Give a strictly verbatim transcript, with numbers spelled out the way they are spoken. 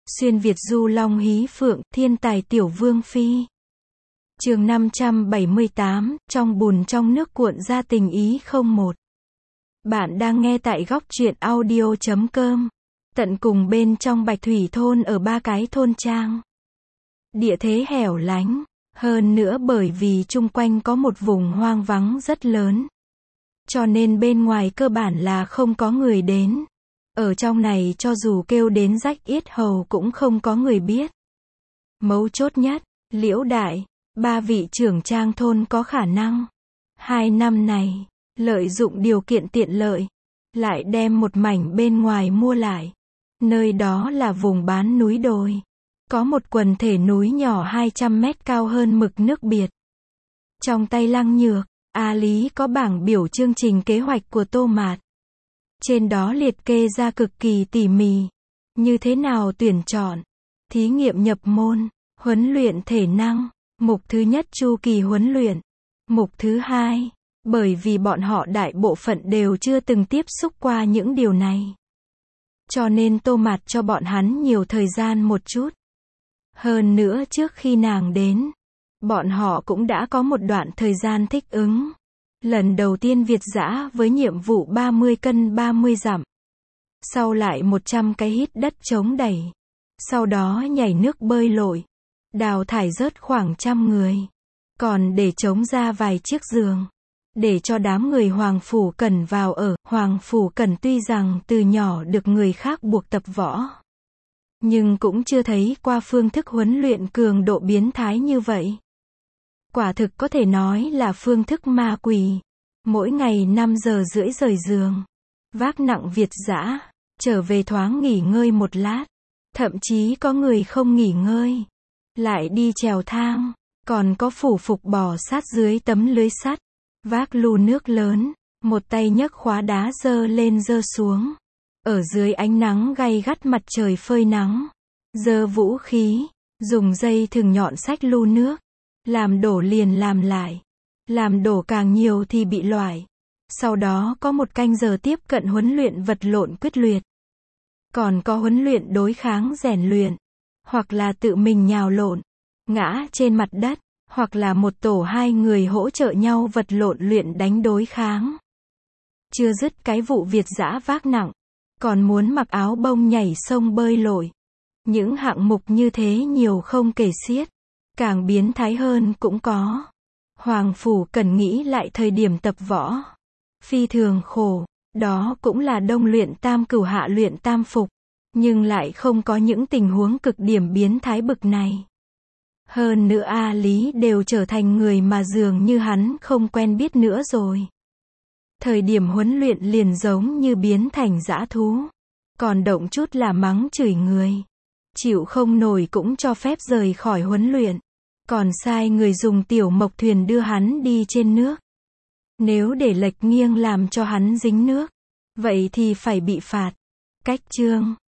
Xuyên Việt du long hí phượng, thiên tài tiểu vương phi. Chương năm trăm bảy mươi tám, trong bùn trong nước cuộn ra tình ý không một. Bạn đang nghe tại góc truyện audio chấm com. Tận cùng bên trong Bạch Thủy thôn ở Ba Cái thôn trang. Địa thế hẻo lánh, hơn nữa bởi vì chung quanh có một vùng hoang vắng rất lớn. Cho nên bên ngoài cơ bản là không có người đến. Ở trong này cho dù kêu đến rách yết hầu cũng không có người biết. Mấu chốt nhất, Liễu Đại, ba vị trưởng trang thôn có khả năng. Hai năm này, lợi dụng điều kiện tiện lợi, lại đem một mảnh bên ngoài mua lại. Nơi đó là vùng bán núi đồi. Có một quần thể núi nhỏ hai trăm mét cao hơn mực nước biệt. Trong tay Lăng Nhược, A Lý có bảng biểu chương trình kế hoạch của Tô Mạt. Trên đó liệt kê ra cực kỳ tỉ mỉ. Như thế nào tuyển chọn, thí nghiệm nhập môn, huấn luyện thể năng, mục thứ nhất chu kỳ huấn luyện. Mục thứ hai, bởi vì bọn họ đại bộ phận đều chưa từng tiếp xúc qua những điều này. Cho nên Tô Mạt cho bọn hắn nhiều thời gian một chút. Hơn nữa trước khi nàng đến, bọn họ cũng đã có một đoạn thời gian thích ứng. Lần đầu tiên Việt dã với nhiệm vụ ba mươi cân ba mươi dặm. Sau lại một trăm cái hít đất chống đẩy. Sau đó nhảy nước bơi lội. Đào thải rớt khoảng trăm người. Còn để chống ra vài chiếc giường. Để cho đám người Hoàng Phủ Cẩn vào ở. Hoàng Phủ Cẩn tuy rằng từ nhỏ được người khác buộc tập võ. Nhưng cũng chưa thấy qua phương thức huấn luyện cường độ biến thái như vậy. Quả thực có thể nói là phương thức ma quỷ. Mỗi ngày năm giờ rưỡi rời giường. Vác nặng Việt dã. Trở về thoáng nghỉ ngơi một lát. Thậm chí có người không nghỉ ngơi. Lại đi trèo thang. Còn có phủ phục bò sát dưới tấm lưới sắt. Vác lu nước lớn. Một tay nhấc khóa đá giơ lên giơ xuống. Ở dưới ánh nắng gay gắt mặt trời phơi nắng. Giơ vũ khí. Dùng dây thừng nhọn xách lu nước. Làm đổ liền làm lại. Làm đổ càng nhiều thì bị loại. Sau đó có một canh giờ tiếp cận huấn luyện vật lộn quyết liệt. Còn có huấn luyện đối kháng rèn luyện. Hoặc là tự mình nhào lộn. Ngã trên mặt đất. Hoặc là một tổ hai người hỗ trợ nhau vật lộn luyện đánh đối kháng. Chưa dứt cái vụ Việt dã vác nặng. Còn muốn mặc áo bông nhảy sông bơi lội. Những hạng mục như thế nhiều không kể xiết. Càng biến thái hơn cũng có. Hoàng Phủ cần nghĩ lại thời điểm tập võ. Phi thường khổ. Đó cũng là đông luyện tam cửu hạ luyện tam phục. Nhưng lại không có những tình huống cực điểm biến thái bực này. Hơn nữa A Lý đều trở thành người mà dường như hắn không quen biết nữa rồi. Thời điểm huấn luyện liền giống như biến thành dã thú. Còn động chút là mắng chửi người. Chịu không nổi cũng cho phép rời khỏi huấn luyện. Còn sai người dùng tiểu mộc thuyền đưa hắn đi trên nước. Nếu để lệch nghiêng làm cho hắn dính nước, vậy thì phải bị phạt. Cách chương